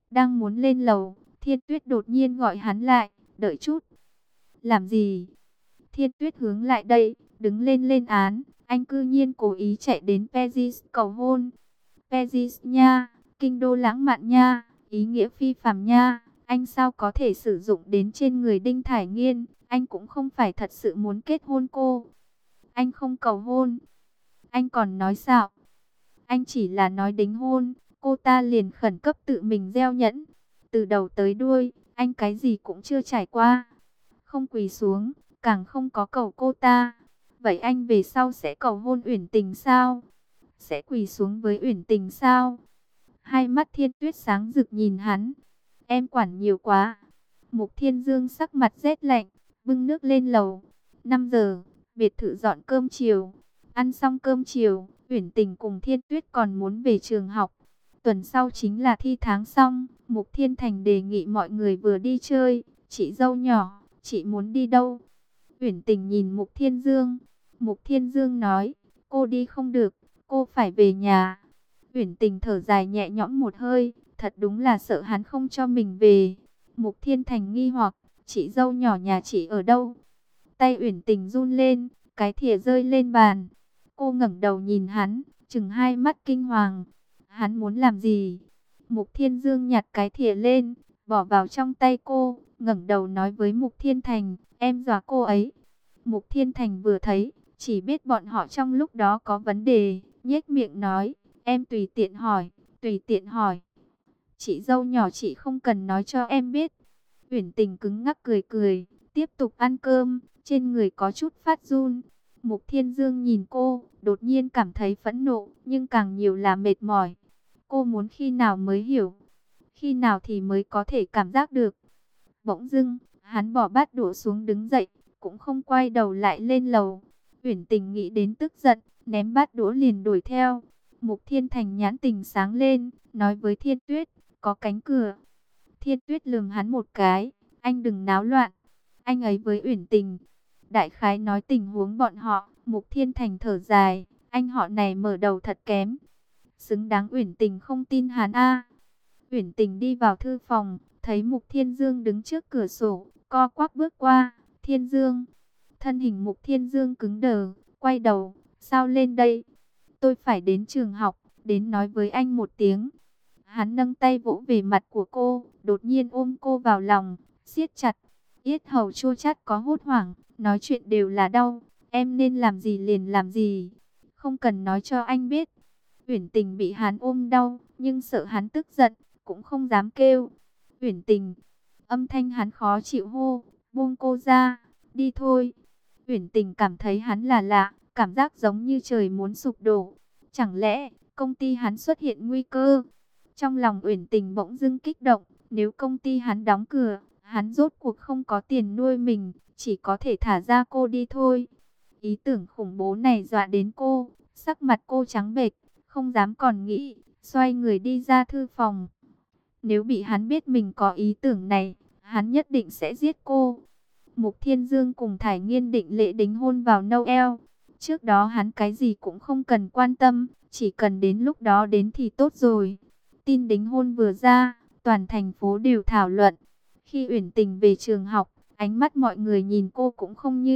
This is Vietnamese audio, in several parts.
Đang muốn lên lầu, Thiên Tuyết đột nhiên gọi hắn lại, đợi chút. Làm gì? Thiên Tuyết hướng lại đây, đứng lên lên án, anh cư nhiên cố ý chạy đến Paris cầu hôn. Paris nha, kinh đô lãng mạn nha, ý nghĩa phi phàm nha, anh sao có thể sử dụng đến trên người Đinh Thải Nghiên, anh cũng không phải thật sự muốn kết hôn cô. Anh không cầu hôn, anh còn nói xạo. Anh chỉ là nói đính hôn, cô ta liền khẩn cấp tự mình gieo nhẫn. Từ đầu tới đuôi, anh cái gì cũng chưa trải qua. Không quỳ xuống, càng không có cầu cô ta. Vậy anh về sau sẽ cầu hôn Uyển Tình sao? Sẽ quỳ xuống với Uyển Tình sao? Hai mắt Thiên Tuyết sáng rực nhìn hắn. Em quản nhiều quá. Mục Thiên Dương sắc mặt rét lạnh, bưng nước lên lầu. 5 giờ, biệt thự dọn cơm chiều. Ăn xong cơm chiều, Uyển Tình cùng Thiên Tuyết còn muốn về trường học. Tuần sau chính là thi tháng xong, Mục Thiên Thành đề nghị mọi người vừa đi chơi. Chị dâu nhỏ, chị muốn đi đâu? Uyển Tình nhìn Mục Thiên Dương. Mục Thiên Dương nói, cô đi không được, cô phải về nhà. Uyển Tình thở dài nhẹ nhõm một hơi, thật đúng là sợ hắn không cho mình về. Mục Thiên Thành nghi hoặc, chị dâu nhỏ nhà chị ở đâu? Tay Uyển Tình run lên, cái thìa rơi lên bàn. Cô ngẩng đầu nhìn hắn, trừng hai mắt kinh hoàng. Hắn muốn làm gì? Mục Thiên Dương nhặt cái thìa lên, bỏ vào trong tay cô, ngẩng đầu nói với Mục Thiên Thành, em dọa cô ấy. Mục Thiên Thành vừa thấy, chỉ biết bọn họ trong lúc đó có vấn đề, nhếch miệng nói, em tùy tiện hỏi, tùy tiện hỏi. Chị dâu nhỏ chị không cần nói cho em biết. Uyển Tình cứng ngắc cười cười, tiếp tục ăn cơm, trên người có chút phát run. Mục Thiên Dương nhìn cô, đột nhiên cảm thấy phẫn nộ, nhưng càng nhiều là mệt mỏi. Cô muốn khi nào mới hiểu, khi nào thì mới có thể cảm giác được. Bỗng dưng, hắn bỏ bát đũa xuống đứng dậy, cũng không quay đầu lại lên lầu. Uyển Tình nghĩ đến tức giận, ném bát đũa liền đuổi theo. Mục Thiên Thành nhãn tình sáng lên, nói với Thiên Tuyết, có cánh cửa. Thiên Tuyết lườm hắn một cái, anh đừng náo loạn. Anh ấy với Uyển Tình. Đại khái nói tình huống bọn họ, Mục Thiên Thành thở dài, anh họ này mở đầu thật kém. Xứng đáng Uyển Tình không tin hắn a. Uyển Tình đi vào thư phòng, thấy Mục Thiên Dương đứng trước cửa sổ, co quắp bước qua. Thiên Dương. Thân hình Mục Thiên Dương cứng đờ, quay đầu, sao lên đây? Tôi phải đến trường học, đến nói với anh một tiếng. Hắn nâng tay vỗ về mặt của cô, đột nhiên ôm cô vào lòng, siết chặt. Yết hầu chua chát có hốt hoảng, nói chuyện đều là đau. Em nên làm gì liền làm gì, không cần nói cho anh biết. Uyển Tình bị hắn ôm đau, nhưng sợ hắn tức giận, cũng không dám kêu. Uyển Tình, âm thanh hắn khó chịu hô, buông cô ra, đi thôi. Uyển Tình cảm thấy hắn là lạ, cảm giác giống như trời muốn sụp đổ. Chẳng lẽ công ty hắn xuất hiện nguy cơ? Trong lòng Uyển Tình bỗng dưng kích động, nếu công ty hắn đóng cửa, hắn rốt cuộc không có tiền nuôi mình, chỉ có thể thả ra cô đi thôi. Ý tưởng khủng bố này dọa đến cô, sắc mặt cô trắng bệch, không dám còn nghĩ, xoay người đi ra thư phòng. Nếu bị hắn biết mình có ý tưởng này, hắn nhất định sẽ giết cô. Mục Thiên Dương cùng Thải Nghiên định lễ đính hôn vào Noel. Trước đó hắn cái gì cũng không cần quan tâm, chỉ cần đến lúc đó đến thì tốt rồi. Tin đính hôn vừa ra, toàn thành phố đều thảo luận. Khi Uyển Tình về trường học, ánh mắt mọi người nhìn cô cũng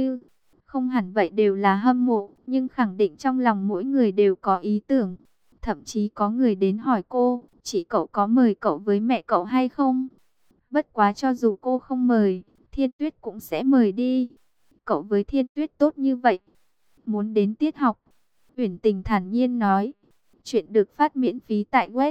không hẳn vậy đều là hâm mộ, nhưng khẳng định trong lòng mỗi người đều có ý tưởng. Thậm chí có người đến hỏi cô, chị cậu có mời cậu với mẹ cậu hay không? Bất quá cho dù cô không mời, Thiên Tuyết cũng sẽ mời đi. Cậu với Thiên Tuyết tốt như vậy, muốn đến tiết học. Uyển Tình thản nhiên nói. Chuyện được phát miễn phí tại web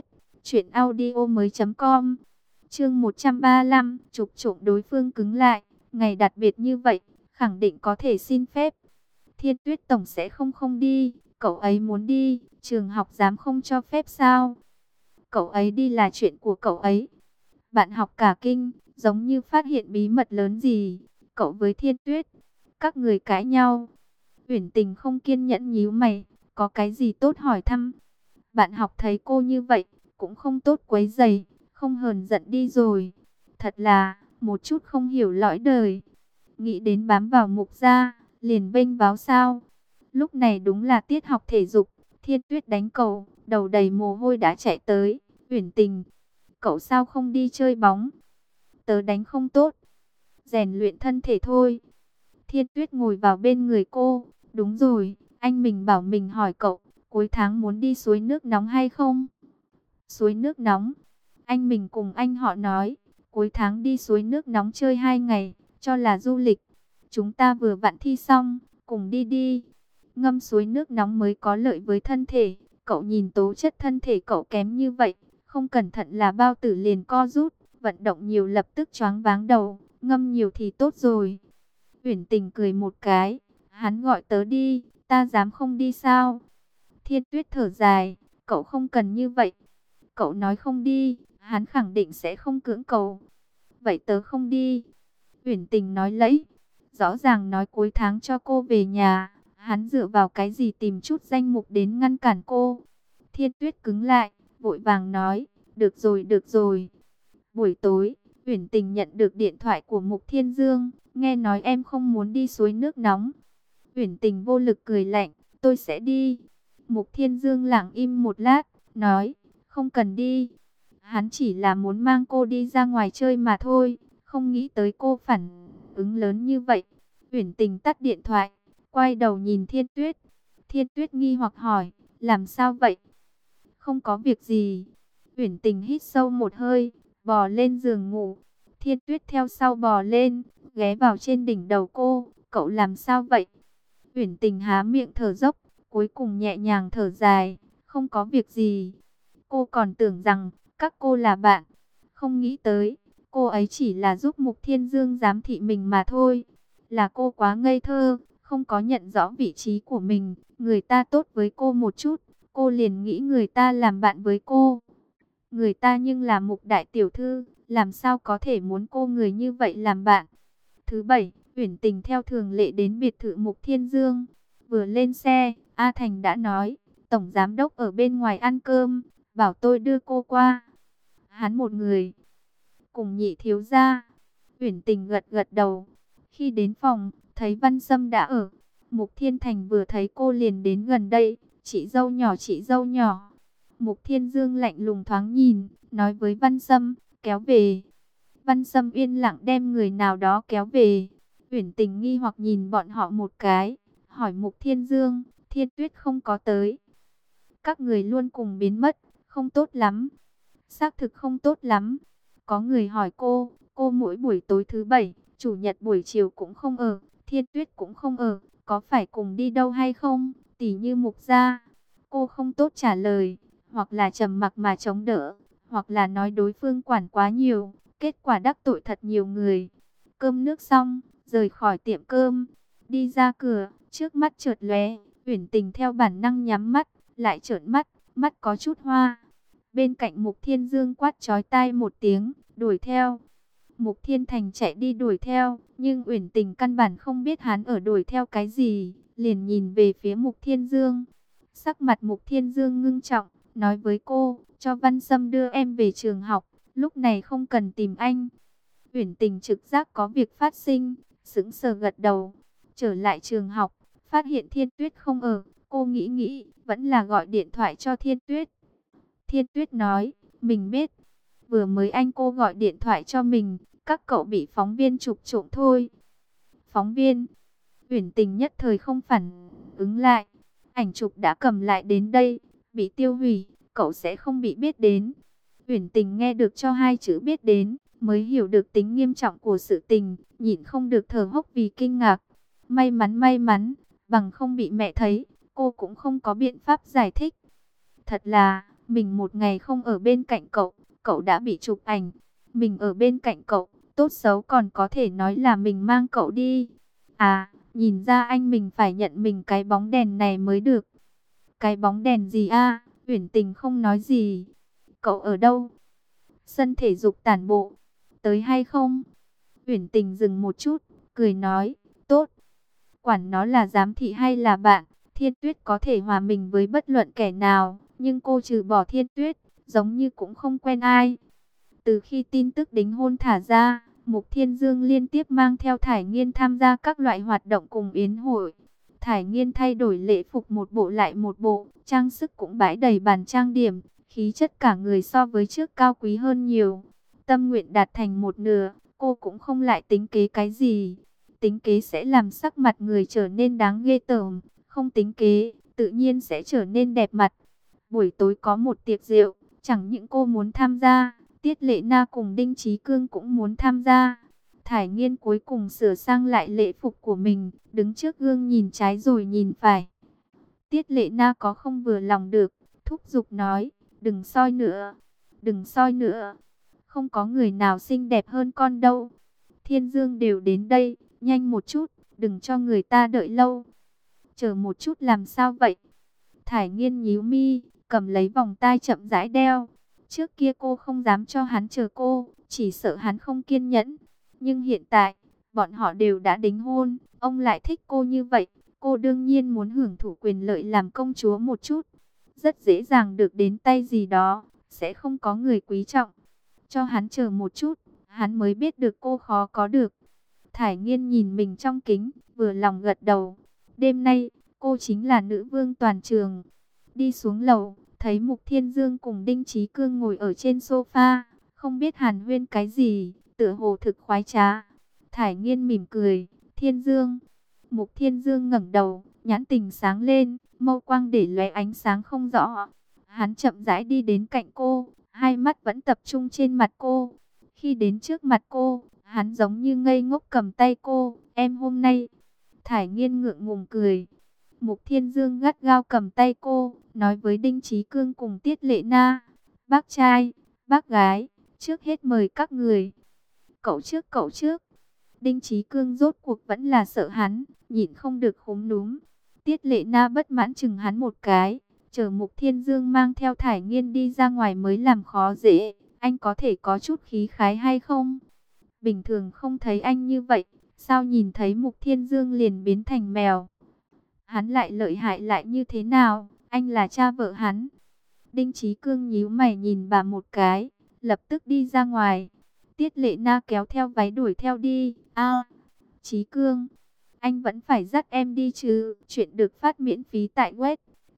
truyệnaudiomoi.com. Chương 135, chụp trộm đối phương cứng lại, ngày đặc biệt như vậy, khẳng định có thể xin phép. Thiên Tuyết tổng sẽ không đi, cậu ấy muốn đi, trường học dám không cho phép sao? Cậu ấy đi là chuyện của cậu ấy. Bạn học cả kinh, giống như phát hiện bí mật lớn gì. Cậu với Thiên Tuyết, các người cãi nhau. Uyển Tình không kiên nhẫn nhíu mày, có cái gì tốt hỏi thăm. Bạn học thấy cô như vậy, cũng không tốt quấy rầy, không hờn giận đi rồi. Thật là, một chút không hiểu lõi đời. Nghĩ đến bám vào Mục gia, liền vênh váo sao. Lúc này đúng là tiết học thể dục, Thiên Tuyết đánh cầu, đầu đầy mồ hôi đã chạy tới. Uyển Tình, cậu sao không đi chơi bóng? Tớ đánh không tốt, rèn luyện thân thể thôi. Thiên Tuyết ngồi vào bên người cô. Đúng rồi, anh mình bảo mình hỏi cậu, cuối tháng muốn đi suối nước nóng hay không? Suối nước nóng, anh mình cùng anh họ nói, cuối tháng đi suối nước nóng chơi 2 ngày, cho là du lịch. Chúng ta vừa vặn thi xong, cùng đi đi. Ngâm suối nước nóng mới có lợi với thân thể. Cậu nhìn tố chất thân thể cậu kém như vậy, không cẩn thận là bao tử liền co rút, vận động nhiều lập tức choáng váng đầu, ngâm nhiều thì tốt rồi. Uyển Tình cười một cái, hắn gọi tớ đi, ta dám không đi sao? Thiên Tuyết thở dài, cậu không cần như vậy. Cậu nói không đi, hắn khẳng định sẽ không cưỡng cầu. Vậy tớ không đi. Uyển Tình nói lẫy, rõ ràng nói cuối tháng cho cô về nhà. Hắn dựa vào cái gì tìm chút danh mục đến ngăn cản cô? Thiên Tuyết cứng lại, vội vàng nói, được rồi, được rồi. Buổi tối, Uyển Tình nhận được điện thoại của Mục Thiên Dương, nghe nói em không muốn đi suối nước nóng. Uyển Tình vô lực cười lạnh, tôi sẽ đi. Mục Thiên Dương lặng im một lát, nói, không cần đi. Hắn chỉ là muốn mang cô đi ra ngoài chơi mà thôi, không nghĩ tới cô phản ứng lớn như vậy. Uyển Tình tắt điện thoại, quay đầu nhìn Thiên Tuyết. Thiên Tuyết nghi hoặc hỏi, làm sao vậy? Không có việc gì. Uyển Tình hít sâu một hơi, bò lên giường ngủ. Thiên Tuyết theo sau bò lên, ghé vào trên đỉnh đầu cô. Cậu làm sao vậy? Uyển Tình há miệng thở dốc, cuối cùng nhẹ nhàng thở dài. Không có việc gì. Cô còn tưởng rằng các cô là bạn. Không nghĩ tới, cô ấy chỉ là giúp Mục Thiên Dương giám thị mình mà thôi. Là cô quá ngây thơ, không có nhận rõ vị trí của mình. Người ta tốt với cô một chút, cô liền nghĩ người ta làm bạn với cô. Người ta nhưng là Mục đại tiểu thư, làm sao có thể muốn cô người như vậy làm bạn. Thứ bảy, Uyển Tình theo thường lệ đến biệt thự Mục Thiên Dương. Vừa lên xe, A Thành đã nói, tổng giám đốc ở bên ngoài ăn cơm, bảo tôi đưa cô qua. Hắn một người, cùng Nhị thiếu gia. Uyển Tình gật gật đầu. Khi đến phòng, thấy Văn Sâm đã ở. Mục Thiên Thành vừa thấy cô liền đến gần đây, chị dâu nhỏ, chị dâu nhỏ. Mục Thiên Dương lạnh lùng thoáng nhìn, nói với Văn Sâm, kéo về. Văn Sâm yên lặng đem người nào đó kéo về. Uyển Tình nghi hoặc nhìn bọn họ một cái, hỏi Mục Thiên Dương, Thiên Tuyết không có tới. Các người luôn cùng biến mất, không tốt lắm. Xác thực không tốt lắm. Có người hỏi cô mỗi buổi tối thứ bảy, chủ nhật buổi chiều cũng không ở, Thiên Tuyết cũng không ở, có phải cùng đi đâu hay không? Tỉ như Mục gia. Cô không tốt trả lời, hoặc là trầm mặc mà chống đỡ, hoặc là nói đối phương quản quá nhiều, kết quả đắc tội thật nhiều người. Cơm nước xong, rời khỏi tiệm cơm, đi ra cửa, trước mắt chợt lóe, Uyển Tình theo bản năng nhắm mắt, lại trợn mắt, mắt có chút hoa. Bên cạnh Mục Thiên Dương quát chói tai một tiếng, đuổi theo. Mục Thiên Thành chạy đi đuổi theo, nhưng Uyển Tình căn bản không biết hắn ở đuổi theo cái gì, liền nhìn về phía Mục Thiên Dương. Sắc mặt Mục Thiên Dương ngưng trọng, nói với cô, cho Văn Sâm đưa em về trường học, lúc này không cần tìm anh. Uyển Tình trực giác có việc phát sinh, sững sờ gật đầu. Trở lại trường học, phát hiện Thiên Tuyết không ở, cô nghĩ, vẫn là gọi điện thoại cho Thiên Tuyết. Thiên Tuyết nói, mình biết, vừa mới anh cô gọi điện thoại cho mình, các cậu bị phóng viên chụp trộm thôi. Phóng viên? Uyển Tình nhất thời không phản ứng lại. Ảnh chụp đã cầm lại đến đây, bị tiêu hủy, cậu sẽ không bị biết đến. Uyển Tình nghe được cho hai chữ biết đến, mới hiểu được tính nghiêm trọng của sự tình, nhịn không được thở hốc vì kinh ngạc. May mắn, bằng không bị mẹ thấy, cô cũng không có biện pháp giải thích. Thật là, mình một ngày không ở bên cạnh cậu, cậu đã bị chụp ảnh. Mình ở bên cạnh cậu, tốt xấu còn có thể nói là mình mang cậu đi. À, nhìn ra anh mình phải nhận mình cái bóng đèn này mới được. Cái bóng đèn gì a? Uyển Tình không nói gì. Cậu ở đâu? Sân thể dục tản bộ. Tới hay không? Uyển Tình dừng một chút, cười nói, tốt. Quản nó là giám thị hay là bạn, Thiên Tuyết có thể hòa mình với bất luận kẻ nào, nhưng cô trừ bỏ Thiên Tuyết, giống như cũng không quen ai. Từ khi tin tức đính hôn thả ra, Mục Thiên Dương liên tiếp mang theo Thải Nghiên tham gia các loại hoạt động cùng yến hội. Thải Nghiên thay đổi lễ phục một bộ lại một bộ, trang sức cũng bãi đầy bàn trang điểm, khí chất cả người so với trước cao quý hơn nhiều. Tâm nguyện đạt thành một nửa, cô cũng không lại tính kế cái gì. Tính kế sẽ làm sắc mặt người trở nên đáng ghê tởm, không tính kế, tự nhiên sẽ trở nên đẹp mặt. Buổi tối có một tiệc rượu, chẳng những cô muốn tham gia, Tiết Lệ Na cùng Đinh Chí Cương cũng muốn tham gia. Thải Nghiên cuối cùng sửa sang lại lễ phục của mình, đứng trước gương nhìn trái rồi nhìn phải. Tiết Lệ Na có không vừa lòng được, thúc giục nói, đừng soi nữa, đừng soi nữa. Không có người nào xinh đẹp hơn con đâu. Thiên Dương đều đến đây, nhanh một chút, đừng cho người ta đợi lâu. Chờ một chút làm sao vậy? Thải Nghiên nhíu mi, cầm lấy vòng tai chậm rãi đeo. Trước kia cô không dám cho hắn chờ cô, chỉ sợ hắn không kiên nhẫn. Nhưng hiện tại, bọn họ đều đã đính hôn, ông lại thích cô như vậy. Cô đương nhiên muốn hưởng thụ quyền lợi làm công chúa một chút. Rất dễ dàng được đến tay gì đó, sẽ không có người quý trọng. Cho hắn chờ một chút, hắn mới biết được cô khó có được. Thải Nghiên nhìn mình trong kính, vừa lòng gật đầu. Đêm nay, cô chính là nữ vương toàn trường. Đi xuống lầu, thấy Mục Thiên Dương cùng Đinh Chí Cương ngồi ở trên sofa, không biết hàn huyên cái gì, tựa hồ thực khoái trá. Thải Nghiên mỉm cười, Thiên Dương. Mục Thiên Dương ngẩng đầu, nhãn tình sáng lên, mâu quang để lóe ánh sáng không rõ. Hắn chậm rãi đi đến cạnh cô, hai mắt vẫn tập trung trên mặt cô. Khi đến trước mặt cô, hắn giống như ngây ngốc cầm tay cô, em hôm nay. Thải Nghiên ngượng ngùng cười. Mục Thiên Dương gắt gao cầm tay cô, nói với Đinh Chí Cương cùng Tiết Lệ Na, bác trai, bác gái, trước hết mời các người. Cậu trước, cậu trước. Đinh Chí Cương rốt cuộc vẫn là sợ hắn, nhịn không được khúm núm. Tiết Lệ Na bất mãn chừng hắn một cái, chờ Mục Thiên Dương mang theo Thải Nghiên đi ra ngoài mới làm khó dễ. Anh có thể có chút khí khái hay không? Bình thường không thấy anh như vậy, sao nhìn thấy Mục Thiên Dương liền biến thành mèo? Hắn lại lợi hại lại như thế nào? Anh là cha vợ hắn. Đinh Chí Cương nhíu mày nhìn bà một cái, lập tức đi ra ngoài. Tiết Lệ Na kéo theo váy đuổi theo đi. Chí Cương, anh vẫn phải dắt em đi chứ? Chuyện được phát miễn phí tại web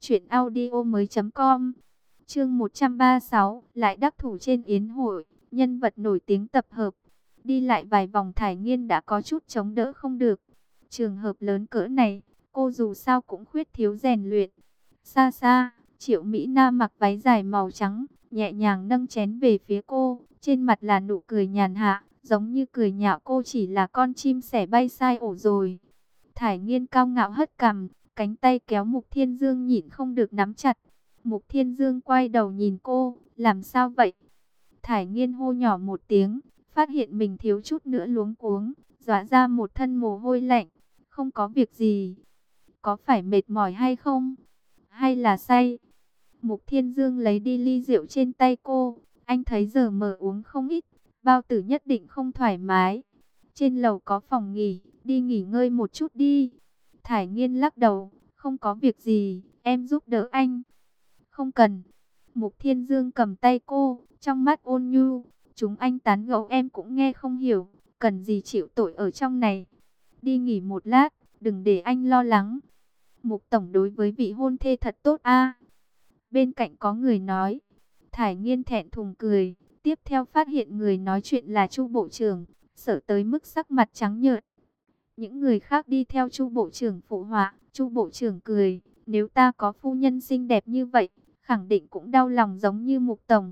truyệnaudiomoi.com. Chương 136, lại đắc thủ trên yến hội, nhân vật nổi tiếng tập hợp. Đi lại vài vòng Thải Nghiên đã có chút chống đỡ không được. Trường hợp lớn cỡ này, cô dù sao cũng khuyết thiếu rèn luyện. Xa xa, Triệu Mỹ Nam mặc váy dài màu trắng, nhẹ nhàng nâng chén về phía cô, trên mặt là nụ cười nhàn hạ, giống như cười nhạo cô chỉ là con chim sẻ bay sai ổ rồi. Thải Nghiên cao ngạo hất cằm, cánh tay kéo Mục Thiên Dương nhịn không được nắm chặt. Mục Thiên Dương quay đầu nhìn cô, làm sao vậy? Thải Nghiên hô nhỏ một tiếng, phát hiện mình thiếu chút nữa luống cuống, dọa ra một thân mồ hôi lạnh. Không có việc gì. Có phải mệt mỏi hay không? Hay là say? Mục Thiên Dương lấy đi ly rượu trên tay cô. Anh thấy giờ mở uống không ít, bao tử nhất định không thoải mái. Trên lầu có phòng nghỉ, đi nghỉ ngơi một chút đi. Thải Nghiên lắc đầu, không có việc gì, em giúp đỡ anh. Không cần. Mục Thiên Dương cầm tay cô, trong mắt ôn nhu. Chúng anh tán gẫu em cũng nghe không hiểu, cần gì chịu tội ở trong này. Đi nghỉ một lát, đừng để anh lo lắng. Mục tổng đối với vị hôn thê thật tốt a. Bên cạnh có người nói. Thải Nghiên thẹn thùng cười, tiếp theo phát hiện người nói chuyện là Chu bộ trưởng, sợ tới mức sắc mặt trắng nhợt. Những người khác đi theo Chu bộ trưởng phụ họa. Chu bộ trưởng cười, nếu ta có phu nhân xinh đẹp như vậy, khẳng định cũng đau lòng giống như Mục tổng.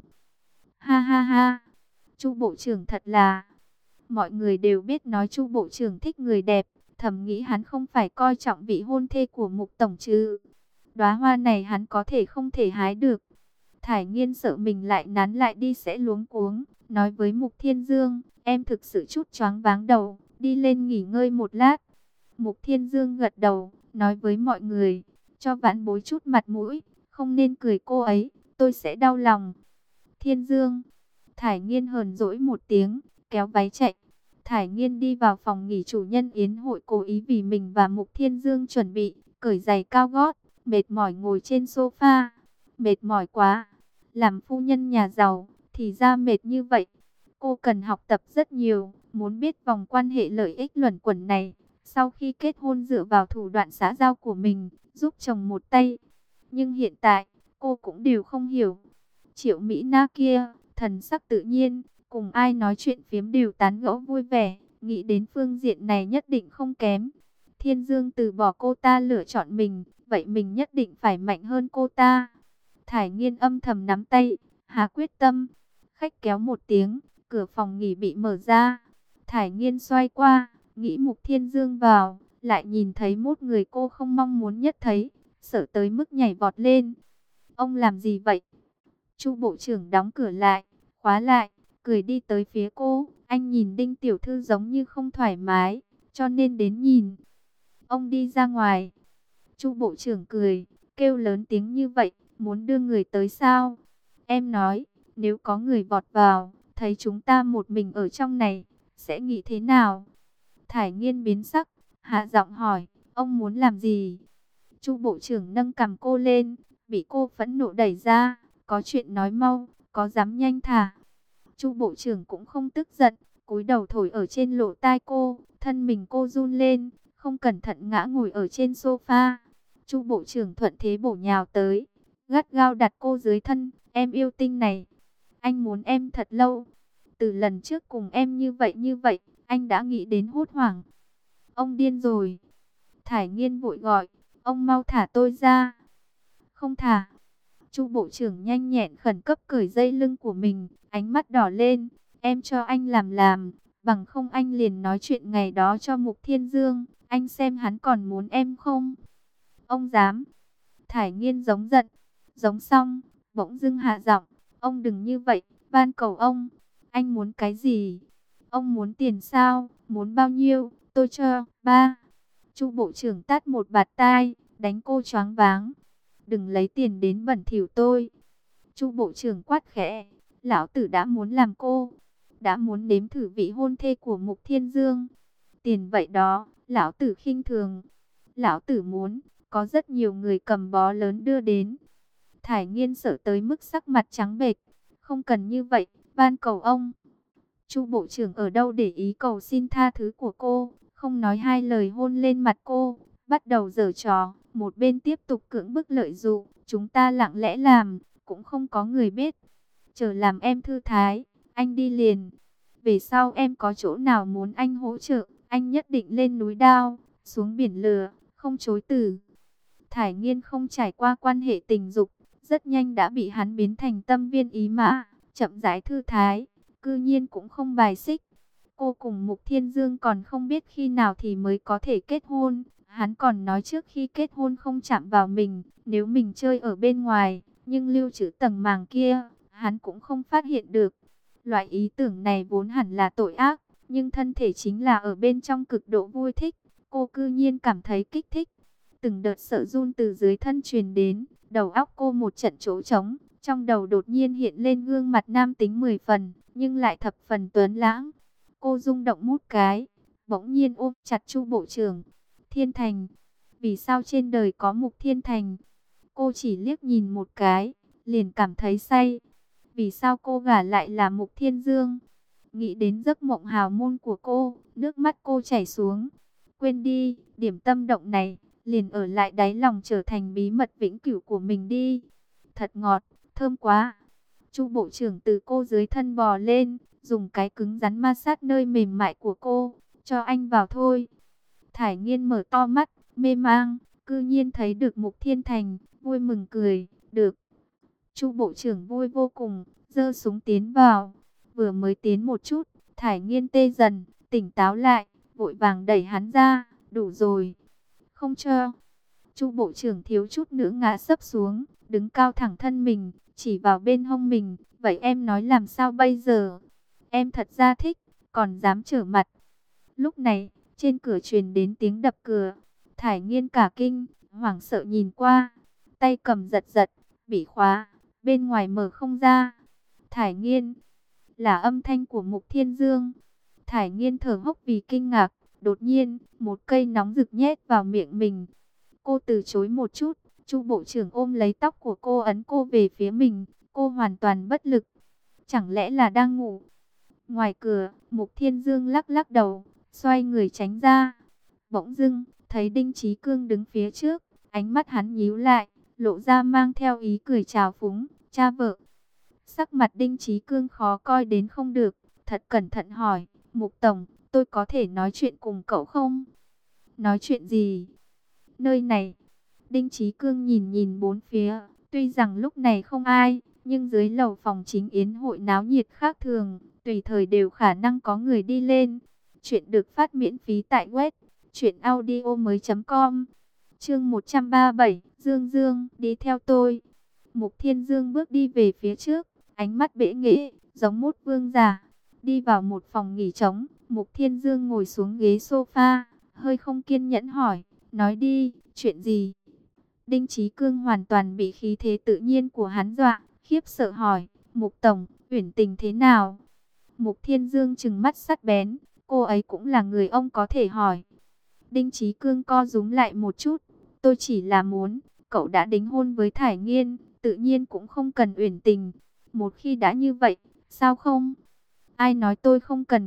Ha ha ha. Chu bộ trưởng thật là. Mọi người đều biết nói Chu bộ trưởng thích người đẹp, thầm nghĩ hắn không phải coi trọng vị hôn thê của Mục tổng chứ. Đóa hoa này hắn có thể không thể hái được. Thải Nghiên sợ mình lại nán lại đi sẽ luống cuống, nói với Mục Thiên Dương, em thực sự chút choáng váng đầu, đi lên nghỉ ngơi một lát. Mục Thiên Dương gật đầu, nói với mọi người, cho vãn bối chút mặt mũi, không nên cười cô ấy, tôi sẽ đau lòng. Thiên Dương. Thải Nghiên hờn dỗi một tiếng, kéo váy chạy. Thải Nghiên đi vào phòng nghỉ chủ nhân yến hội, cố ý vì mình và Mục Thiên Dương chuẩn bị, cởi giày cao gót, mệt mỏi ngồi trên sofa. Mệt mỏi quá. Làm phu nhân nhà giàu, thì ra mệt như vậy. Cô cần học tập rất nhiều, muốn biết vòng quan hệ lợi ích luẩn quẩn này. Sau khi kết hôn dựa vào thủ đoạn xã giao của mình, giúp chồng một tay. Nhưng hiện tại, cô cũng đều không hiểu. Triệu Mỹ Na kia, thần sắc tự nhiên, cùng ai nói chuyện phiếm đều tán gẫu vui vẻ, nghĩ đến phương diện này nhất định không kém. Thiên Dương từ bỏ cô ta lựa chọn mình, vậy mình nhất định phải mạnh hơn cô ta. Thải Nghiên âm thầm nắm tay, hạ quyết tâm. Khách kéo một tiếng, cửa phòng nghỉ bị mở ra. Thải Nghiên xoay qua, nghĩ Mục Thiên Dương vào, lại nhìn thấy một người cô không mong muốn nhất thấy, sợ tới mức nhảy vọt lên. Ông làm gì vậy? Chu bộ trưởng đóng cửa lại, khóa lại, cười đi tới phía cô. Anh nhìn Đinh tiểu thư giống như không thoải mái, cho nên đến nhìn. Ông đi ra ngoài. Chu bộ trưởng cười, kêu lớn tiếng như vậy, muốn đưa người tới sao? Em nói, nếu có người vọt vào, thấy chúng ta một mình ở trong này, sẽ nghĩ thế nào? Thải Nghiên biến sắc, hạ giọng hỏi, ông muốn làm gì? Chu bộ trưởng nâng cằm cô lên, bị cô phẫn nộ đẩy ra, có chuyện nói mau, có dám nhanh thả. Chu bộ trưởng cũng không tức giận, cúi đầu thổi ở trên lỗ tai cô, thân mình cô run lên, không cẩn thận ngã ngồi ở trên sofa. Chu bộ trưởng thuận thế bổ nhào tới, gắt gao đặt cô dưới thân. Em yêu tinh này, anh muốn em thật lâu. Từ lần trước cùng em như vậy, anh đã nghĩ đến hốt hoảng. Ông điên rồi. Thải Nghiên vội gọi, ông mau thả tôi ra. Không thả. Chu bộ trưởng nhanh nhẹn khẩn cấp cởi dây lưng của mình, ánh mắt đỏ lên. Em cho anh làm, bằng không anh liền nói chuyện ngày đó cho Mục Thiên Dương, anh xem hắn còn muốn em không? Ông dám? Thải Nghiên giống giận, giống xong, bỗng dưng hạ giọng, ông đừng như vậy, van cầu ông. Anh muốn cái gì? Ông muốn tiền sao? Muốn bao nhiêu? Tôi cho 3. Chu bộ trưởng tát một bạt tai, đánh cô choáng váng. Đừng lấy tiền đến bẩn thỉu tôi. Chu bộ trưởng quát khẽ, lão tử đã muốn làm cô, đã muốn nếm thử vị hôn thê của Mục Thiên Dương. Tiền vậy đó, lão tử khinh thường. Lão tử muốn, có rất nhiều người cầm bó lớn đưa đến. Thải Nghiên sợ tới mức sắc mặt trắng bệch, không cần như vậy, van cầu ông. Chu bộ trưởng ở đâu để ý cầu xin tha thứ của cô, không nói hai lời hôn lên mặt cô, bắt đầu giở trò, một bên tiếp tục cưỡng bức lợi dụng, chúng ta lặng lẽ làm, cũng không có người biết. Chờ làm em thư thái, anh đi liền. Về sau em có chỗ nào muốn anh hỗ trợ, anh nhất định lên núi đao, xuống biển lửa, không chối từ. Thải Nghiên không trải qua quan hệ tình dục, rất nhanh đã bị hắn biến thành tâm viên ý mã, chậm rãi thư thái, cư nhiên cũng không bài xích. Cô cùng Mục Thiên Dương còn không biết khi nào thì mới có thể kết hôn. Hắn còn nói trước khi kết hôn không chạm vào mình, nếu mình chơi ở bên ngoài, nhưng lưu trữ tầng màng kia, hắn cũng không phát hiện được. Loại ý tưởng này vốn hẳn là tội ác, nhưng thân thể chính là ở bên trong cực độ vui thích. Cô cư nhiên cảm thấy kích thích. Từng đợt sợ run từ dưới thân truyền đến, đầu óc cô một trận chỗ trống, trong đầu đột nhiên hiện lên gương mặt nam tính 10 phần, nhưng lại thập phần tuấn lãng. Cô rung động mút cái, bỗng nhiên ôm chặt Chu bộ trưởng. Thiên Thành, vì sao trên đời có Mục Thiên Thành? Cô chỉ liếc nhìn một cái, liền cảm thấy say. Vì sao cô gả lại là Mục Thiên Dương? Nghĩ đến giấc mộng hào môn của cô, nước mắt cô chảy xuống. Quên đi, điểm tâm động này, liền ở lại đáy lòng trở thành bí mật vĩnh cửu của mình đi. Thật ngọt, thơm quá. Chu bộ trưởng từ cô dưới thân bò lên, dùng cái cứng rắn ma sát nơi mềm mại của cô. Cho anh vào thôi. Thải Nghiên mở to mắt, mê mang, cư nhiên thấy được Mục Thiên Thành, vui mừng cười, được. Chu bộ trưởng vui vô cùng, giơ súng tiến vào. Vừa mới tiến một chút, Thải Nghiên tê dần, tỉnh táo lại, vội vàng đẩy hắn ra, đủ rồi. Không cho. Chu bộ trưởng thiếu chút nữa ngã sấp xuống, đứng cao thẳng thân mình, chỉ vào bên hông mình, vậy em nói làm sao bây giờ? Em thật ra thích, còn dám trở mặt. Lúc này, trên cửa truyền đến tiếng đập cửa. Thải Nghiên cả kinh, hoảng sợ nhìn qua, tay cầm giật giật, bị khóa, bên ngoài mở không ra. Thải Nghiên, là âm thanh của Mục Thiên Dương. Thải Nghiên thở hốc vì kinh ngạc, đột nhiên, một cây nóng rực nhét vào miệng mình. Cô từ chối một chút, Chu bộ trưởng ôm lấy tóc của cô ấn cô về phía mình, cô hoàn toàn bất lực. Chẳng lẽ là đang ngủ? Ngoài cửa, Mục Thiên Dương lắc lắc đầu, xoay người tránh ra. Bỗng dưng, thấy Đinh Chí Cương đứng phía trước, ánh mắt hắn nhíu lại, lộ ra mang theo ý cười trào phúng, cha vợ. Sắc mặt Đinh Chí Cương khó coi đến không được, thật cẩn thận hỏi, Mục Tổng, tôi có thể nói chuyện cùng cậu không? Nói chuyện gì? Nơi này, Đinh Chí Cương nhìn nhìn bốn phía, tuy rằng lúc này không ai, nhưng dưới lầu phòng chính yến hội náo nhiệt khác thường, tùy thời đều khả năng có người đi lên. Chuyện được phát miễn phí tại web truyệnaudiomoi.com. Chương 137, Dương Dương, đi theo tôi. Mục Thiên Dương bước đi về phía trước, ánh mắt bẽ nghễ, giống một vương giả. Đi vào một phòng nghỉ trống, Mục Thiên Dương ngồi xuống ghế sofa, hơi không kiên nhẫn hỏi, nói đi, chuyện gì? Đinh Chí Cương hoàn toàn bị khí thế tự nhiên của hắn dọa, khiếp sợ hỏi, Mục Tổng, Uyển Tình thế nào? Mục Thiên Dương trừng mắt sắc bén, cô ấy cũng là người ông có thể hỏi. Đinh Chí Cương co rúm lại một chút, tôi chỉ là muốn, cậu đã đính hôn với Thải Nghiên, tự nhiên cũng không cần Uyển Tình. Một khi đã như vậy, sao không? Ai nói tôi không cần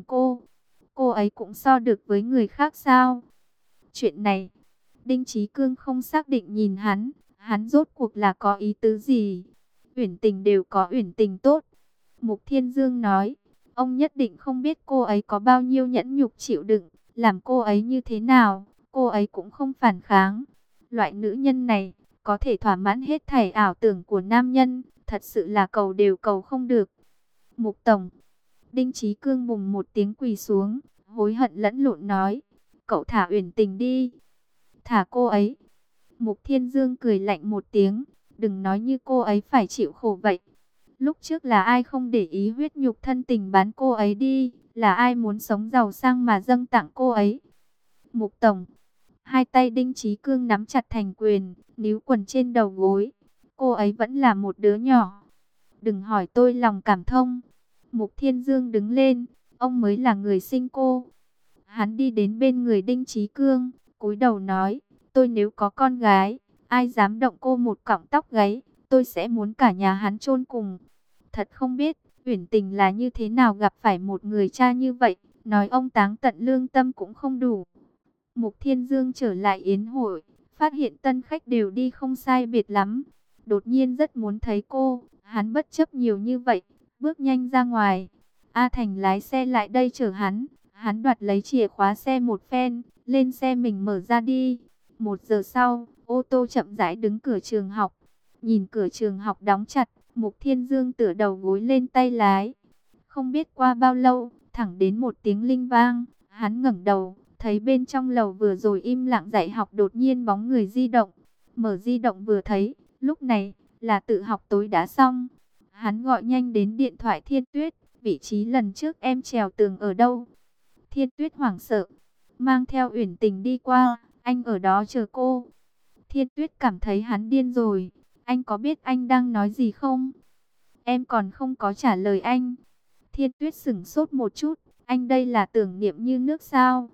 cô ấy cũng so được với người khác sao? Chuyện này, Đinh Chí Cương không xác định nhìn hắn rốt cuộc là có ý tứ gì? Uyển Tình đều có Uyển Tình tốt. Mục Thiên Dương nói, ông nhất định không biết cô ấy có bao nhiêu nhẫn nhục chịu đựng, làm cô ấy như thế nào, cô ấy cũng không phản kháng. Loại nữ nhân này, có thể thỏa mãn hết thảy ảo tưởng của nam nhân, thật sự là cầu đều cầu không được. Mục Tổng, Đinh Chí Cương bùng một tiếng quỳ xuống, hối hận lẫn lộn nói, cậu thả Uyển Tình đi. Thả cô ấy. Mục Thiên Dương cười lạnh một tiếng, đừng nói như cô ấy phải chịu khổ vậy. Lúc trước là ai không để ý huyết nhục thân tình bán cô ấy đi, là ai muốn sống giàu sang mà dâng tặng cô ấy. Mục Tổng, hai tay Đinh Chí Cương nắm chặt thành quyền, níu quần trên đầu gối. Cô ấy vẫn là một đứa nhỏ. Đừng hỏi tôi lòng cảm thông. Mục Thiên Dương đứng lên, ông mới là người sinh cô. Hắn đi đến bên người Đinh Chí Cương, cúi đầu nói, tôi nếu có con gái, ai dám động cô một cọng tóc gáy, tôi sẽ muốn cả nhà hắn chôn cùng. Thật không biết, Uyển Tình là như thế nào gặp phải một người cha như vậy, nói ông táng tận lương tâm cũng không đủ. Mục Thiên Dương trở lại yến hội, phát hiện tân khách đều đi không sai biệt lắm. Đột nhiên rất muốn thấy cô, hắn bất chấp nhiều như vậy, bước nhanh ra ngoài. A Thành lái xe lại đây chở hắn đoạt lấy chìa khóa xe một phen, lên xe mình mở ra đi. 1 giờ sau, ô tô chậm rãi đứng cửa trường học. Nhìn cửa trường học đóng chặt, Mục Thiên Dương tựa đầu gối lên tay lái. Không biết qua bao lâu, thẳng đến một tiếng linh vang, hắn ngẩng đầu, thấy bên trong lầu vừa rồi im lặng dạy học đột nhiên bóng người di động. Mở di động vừa thấy, lúc này là tự học tối đã xong. Hắn gọi nhanh đến điện thoại Thiên Tuyết, vị trí lần trước em trèo tường ở đâu? Thiên Tuyết hoảng sợ, mang theo Uyển Tình đi qua, anh ở đó chờ cô. Thiên Tuyết cảm thấy hắn điên rồi, anh có biết anh đang nói gì không? Em còn không có trả lời anh. Thiên Tuyết sững sốt một chút, anh đây là tưởng niệm như nước sao?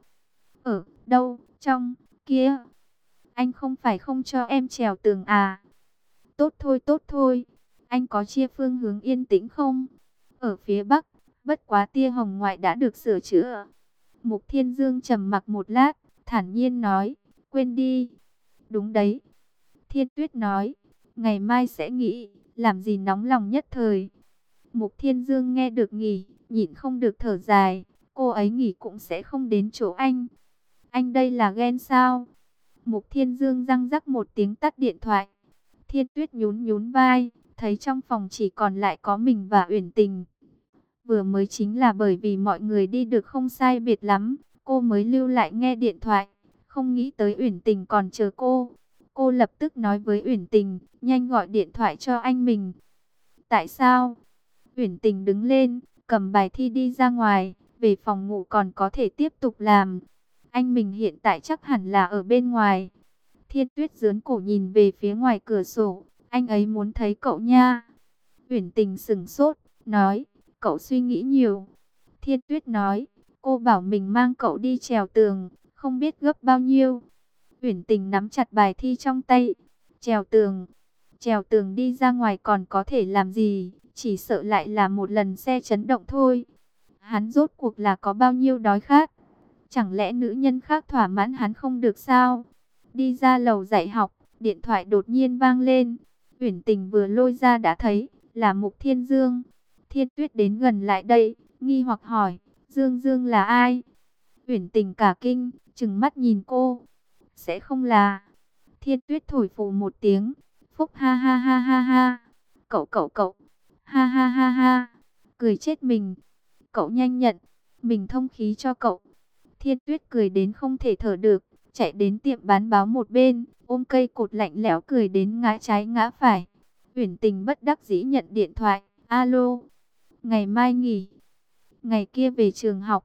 Ở đâu, trong kia? Anh không phải không cho em trèo tường à? Tốt thôi, anh có chia phương hướng yên tĩnh không? Ở phía bắc, bất quá tia hồng ngoại đã được sửa chữa. Mục Thiên Dương trầm mặc một lát, thản nhiên nói, quên đi. Đúng đấy. Thiên Tuyết nói, ngày mai sẽ nghỉ, làm gì nóng lòng nhất thời. Mục Thiên Dương nghe được nghỉ, nhịn không được thở dài, cô ấy nghỉ cũng sẽ không đến chỗ anh. Anh đây là ghen sao? Mục Thiên Dương răng rắc một tiếng tắt điện thoại. Thiên Tuyết nhún nhún vai, thấy trong phòng chỉ còn lại có mình và Uyển Tình. Vừa mới chính là bởi vì mọi người đi được không sai biệt lắm, cô mới lưu lại nghe điện thoại. Không nghĩ tới Uyển Tình còn chờ cô. Cô lập tức nói với Uyển Tình, nhanh gọi điện thoại cho anh mình. Tại sao? Uyển Tình đứng lên, cầm bài thi đi ra ngoài, về phòng ngủ còn có thể tiếp tục làm. Anh mình hiện tại chắc hẳn là ở bên ngoài. Thiên Tuyết giương cổ nhìn về phía ngoài cửa sổ, anh ấy muốn thấy cậu nha. Uyển Tình sững sốt, nói, cậu suy nghĩ nhiều. Thiên Tuyết nói, cô bảo mình mang cậu đi trèo tường, không biết gấp bao nhiêu. Uyển Tình nắm chặt bài thi trong tay. Trèo tường đi ra ngoài còn có thể làm gì, chỉ sợ lại là một lần xe chấn động thôi. Hắn rốt cuộc là có bao nhiêu đói khát? Chẳng lẽ nữ nhân khác thỏa mãn hắn không được sao? Đi ra lầu dạy học, điện thoại đột nhiên vang lên. Uyển Tình vừa lôi ra đã thấy, là Mục Thiên Dương. Thiên Tuyết đến gần lại đây, nghi hoặc hỏi, Dương Dương là ai? Uyển Tình cả kinh, trừng mắt nhìn cô. Sẽ không là... Thiên Tuyết thổi phù một tiếng, phúc ha ha ha ha ha. Cậu, ha ha ha ha, cười chết mình. Cậu nhanh nhận, mình thông khí cho cậu. Thiên Tuyết cười đến không thể thở được, chạy đến tiệm bán báo một bên, ôm cây cột lạnh lẽo cười đến ngã trái ngã phải. Uyển Tình bất đắc dĩ nhận điện thoại, alo, ngày mai nghỉ, ngày kia về trường học.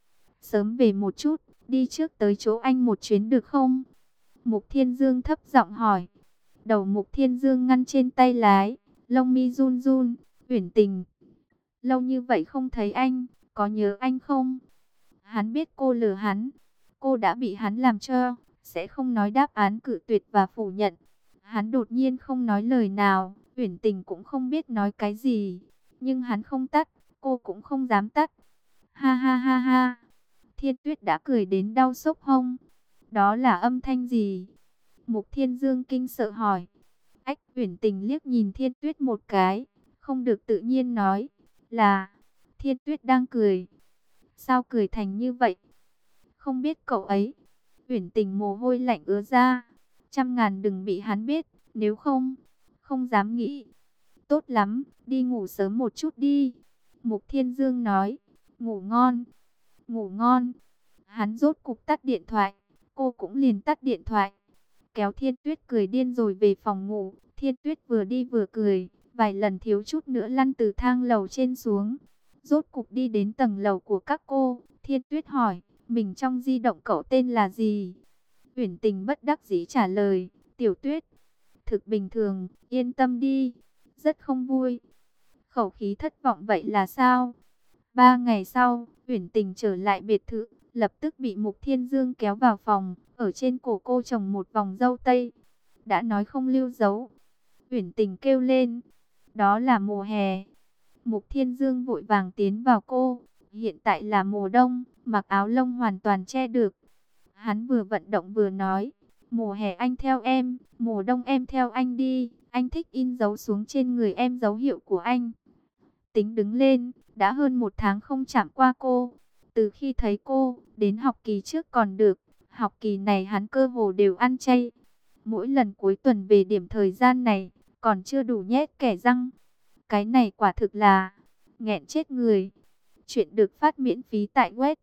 Sớm về một chút, đi trước tới chỗ anh một chuyến được không? Mục Thiên Dương thấp giọng hỏi. Đầu Mục Thiên Dương ngăn trên tay lái, lông mi run run. Uyển Tình, lâu như vậy không thấy anh, có nhớ anh không? Hắn biết cô lừa hắn, cô đã bị hắn làm cho, sẽ không nói đáp án cự tuyệt và phủ nhận. Hắn đột nhiên không nói lời nào, Uyển Tình cũng không biết nói cái gì, nhưng hắn không tắt, cô cũng không dám tắt. Ha ha ha ha, Thiên Tuyết đã cười đến đau xốc hông. Đó là âm thanh gì? Mục Thiên Dương kinh sợ hỏi. Ách, Uyển Tình liếc nhìn Thiên Tuyết một cái, không được tự nhiên nói, là Thiên Tuyết đang cười. Sao cười thành như vậy? Không biết cậu ấy. Uyển Tình mồ hôi lạnh ứa ra. Trăm ngàn đừng bị hắn biết, nếu không, không dám nghĩ. Tốt lắm, đi ngủ sớm một chút đi. Mục Thiên Dương nói, ngủ ngon, ngủ ngon. Hắn rốt cục tắt điện thoại, cô cũng liền tắt điện thoại. Kéo Thiên Tuyết cười điên rồi về phòng ngủ. Thiên Tuyết vừa đi vừa cười, vài lần thiếu chút nữa lăn từ thang lầu trên xuống. Rốt cục đi đến tầng lầu của các cô, Thiên Tuyết hỏi, mình trong di động cậu tên là gì? Uyển Tình bất đắc dĩ trả lời, Tiểu Tuyết. Thực bình thường, yên tâm đi. Rất không vui. Khẩu khí thất vọng vậy là sao? 3 ngày sau, Uyển Tình trở lại biệt thự, lập tức bị Mục Thiên Dương kéo vào phòng, ở trên cổ cô trồng một vòng râu tây. Đã nói không lưu dấu. Uyển Tình kêu lên, đó là mùa hè. Mục Thiên Dương vội vàng tiến vào cô, hiện tại là mùa đông, mặc áo lông hoàn toàn che được. Hắn vừa vận động vừa nói, mùa hè anh theo em, mùa đông em theo anh đi, anh thích in dấu xuống trên người em dấu hiệu của anh. Tính đứng lên, đã hơn 1 tháng không chạm qua cô. Từ khi thấy cô, đến học kỳ trước còn được, học kỳ này hắn cơ hồ đều ăn chay. Mỗi lần cuối tuần về điểm thời gian này, còn chưa đủ nhét kẻ răng. Cái này quả thực là nghẹn chết người. Chuyện được phát miễn phí tại web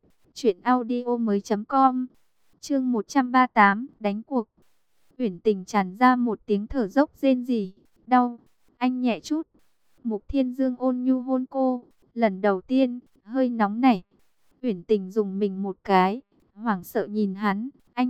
truyệnaudiomoi.com. Chương 138, đánh cuộc. Uyển Tình tràn ra một tiếng thở dốc rên rỉ, đau, anh nhẹ chút. Mục Thiên Dương ôn nhu hôn cô, lần đầu tiên, hơi nóng nảy. Uyển Tình dùng mình một cái, hoảng sợ nhìn hắn,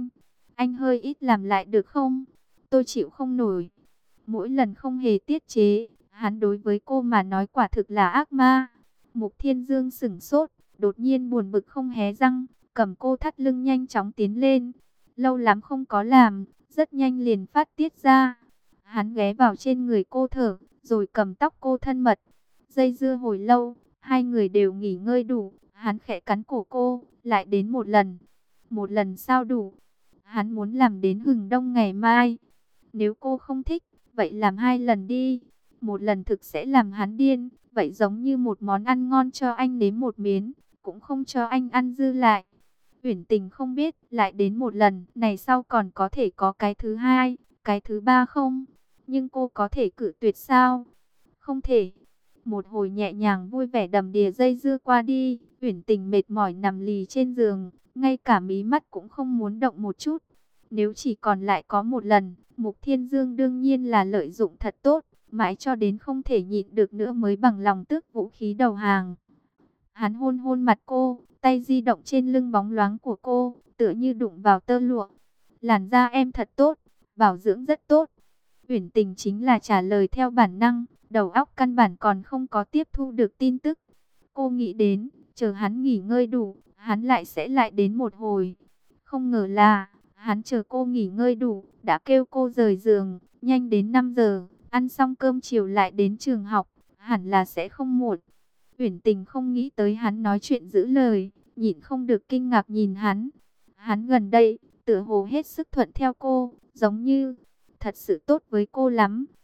anh hơi ít làm lại được không? Tôi chịu không nổi. Mỗi lần không hề tiết chế, hắn đối với cô mà nói quả thực là ác ma. Mục Thiên Dương sững sốt, đột nhiên buồn bực không hé răng, cầm cô thắt lưng nhanh chóng tiến lên. Lâu lắm không có làm, rất nhanh liền phát tiết ra. Hắn ghé vào trên người cô thở, rồi cầm tóc cô thân mật. Dây dưa hồi lâu, hai người đều nghỉ ngơi đủ. Hắn khẽ cắn cổ cô, lại đến một lần. Một lần sao đủ? Hắn muốn làm đến hừng đông ngày mai. Nếu cô không thích, vậy làm 2 lần đi. Một lần thực sẽ làm hắn điên. Vậy giống như một món ăn ngon cho anh nếm một miếng, cũng không cho anh ăn dư lại. Uyển Tình không biết, lại đến một lần, này sau còn có thể có cái thứ hai, cái thứ ba không? Nhưng cô có thể cự tuyệt sao? Không thể. Một hồi nhẹ nhàng vui vẻ đầm đìa dây dưa qua đi, Uyển Tình mệt mỏi nằm lì trên giường, ngay cả mí mắt cũng không muốn động một chút. Nếu chỉ còn lại có một lần, Mục Thiên Dương đương nhiên là lợi dụng thật tốt, mãi cho đến không thể nhịn được nữa mới bằng lòng tước vũ khí đầu hàng. Hắn hôn hôn mặt cô, tay di động trên lưng bóng loáng của cô, tựa như đụng vào tơ lụa. Làn da em thật tốt, bảo dưỡng rất tốt. Uyển Tình chính là trả lời theo bản năng, đầu óc căn bản còn không có tiếp thu được tin tức. Cô nghĩ đến, chờ hắn nghỉ ngơi đủ, hắn lại sẽ lại đến một hồi. Không ngờ là, hắn chờ cô nghỉ ngơi đủ, đã kêu cô rời giường, nhanh đến 5 giờ, ăn xong cơm chiều lại đến trường học, hẳn là sẽ không muộn. Uyển Tình không nghĩ tới hắn nói chuyện giữ lời, nhịn không được kinh ngạc nhìn hắn. Hắn gần đây, tựa hồ hết sức thuận theo cô, giống như thật sự tốt với cô lắm.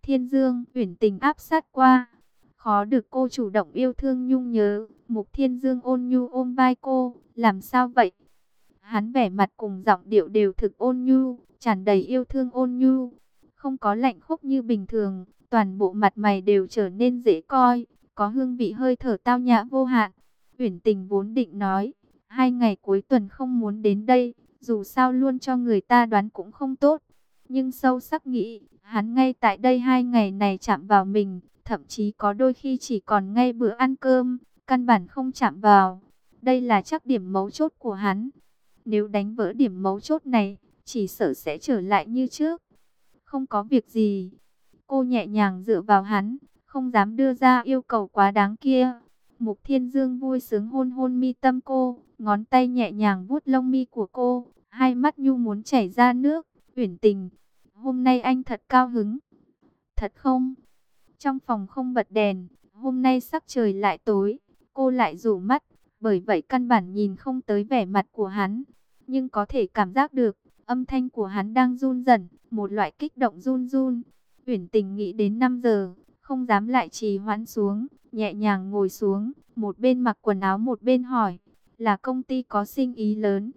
Thiên Dương, Uyển Tình áp sát qua. Khó được cô chủ động yêu thương nhung nhớ. Mục Thiên Dương ôn nhu ôm vai cô, làm sao vậy? Hắn vẻ mặt cùng giọng điệu đều thực ôn nhu, tràn đầy yêu thương ôn nhu, không có lạnh khốc như bình thường, toàn bộ mặt mày đều trở nên dễ coi, có hương vị hơi thở tao nhã vô hạn. Uyển Tình vốn định nói, 2 ngày cuối tuần không muốn đến đây, dù sao luôn cho người ta đoán cũng không tốt. Nhưng sâu sắc nghĩ, hắn ngay tại đây 2 ngày này chạm vào mình, thậm chí có đôi khi chỉ còn ngay bữa ăn cơm, căn bản không chạm vào. Đây là chắc điểm mấu chốt của hắn. Nếu đánh vỡ điểm mấu chốt này, chỉ sợ sẽ trở lại như trước. Không có việc gì. Cô nhẹ nhàng dựa vào hắn, không dám đưa ra yêu cầu quá đáng kia. Mục Thiên Dương vui sướng hôn hôn mi tâm cô, ngón tay nhẹ nhàng vuốt lông mi của cô, hai mắt nhu muốn chảy ra nước. Uyển Tình, hôm nay anh thật cao hứng. Thật không? Trong phòng không bật đèn, hôm nay sắc trời lại tối, cô lại rủ mắt, bởi vậy căn bản nhìn không tới vẻ mặt của hắn. Nhưng có thể cảm giác được, âm thanh của hắn đang run rẩy, một loại kích động run run. Uyển Tình nghĩ đến 5 giờ, không dám lại trì hoãn xuống, nhẹ nhàng ngồi xuống, một bên mặc quần áo một bên hỏi, là công ty có sinh ý lớn,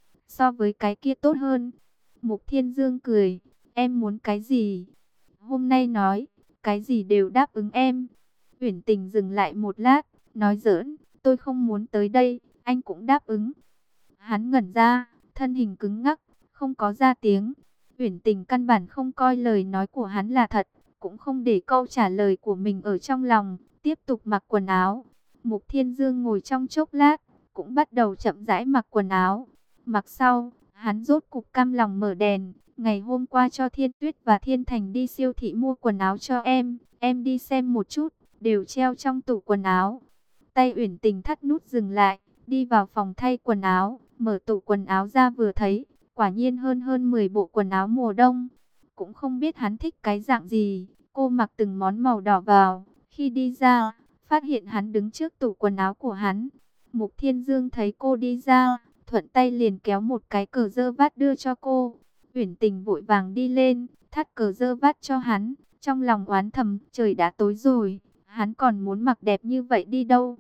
so với cái kia tốt hơn. Mục Thiên Dương cười, em muốn cái gì? Hôm nay nói, cái gì đều đáp ứng em. Uyển Tình dừng lại một lát, nói giỡn, tôi không muốn tới đây, anh cũng đáp ứng. Hắn ngẩn ra, thân hình cứng ngắc, không có ra tiếng. Uyển Tình căn bản không coi lời nói của hắn là thật, cũng không để câu trả lời của mình ở trong lòng, tiếp tục mặc quần áo. Mục Thiên Dương ngồi trong chốc lát, cũng bắt đầu chậm rãi mặc quần áo. Mặc sau, hắn rốt cục cam lòng mở đèn. Ngày hôm qua cho Thiên Tuyết và Thiên Thành đi siêu thị mua quần áo cho em đi xem một chút, đều treo trong tủ quần áo. Tay Uyển Tình thắt nút dừng lại, đi vào phòng thay quần áo, mở tủ quần áo ra vừa thấy, quả nhiên hơn 10 bộ quần áo mùa đông. Cũng không biết hắn thích cái dạng gì, cô mặc từng món màu đỏ vào, khi đi ra, phát hiện hắn đứng trước tủ quần áo của hắn. Mục Thiên Dương thấy cô đi ra, thuận tay liền kéo một cái cờ dơ vát đưa cho cô. Uyển Tình vội vàng đi lên, thắt cờ dơ vát cho hắn, trong lòng oán thầm, trời đã tối rồi, hắn còn muốn mặc đẹp như vậy đi đâu.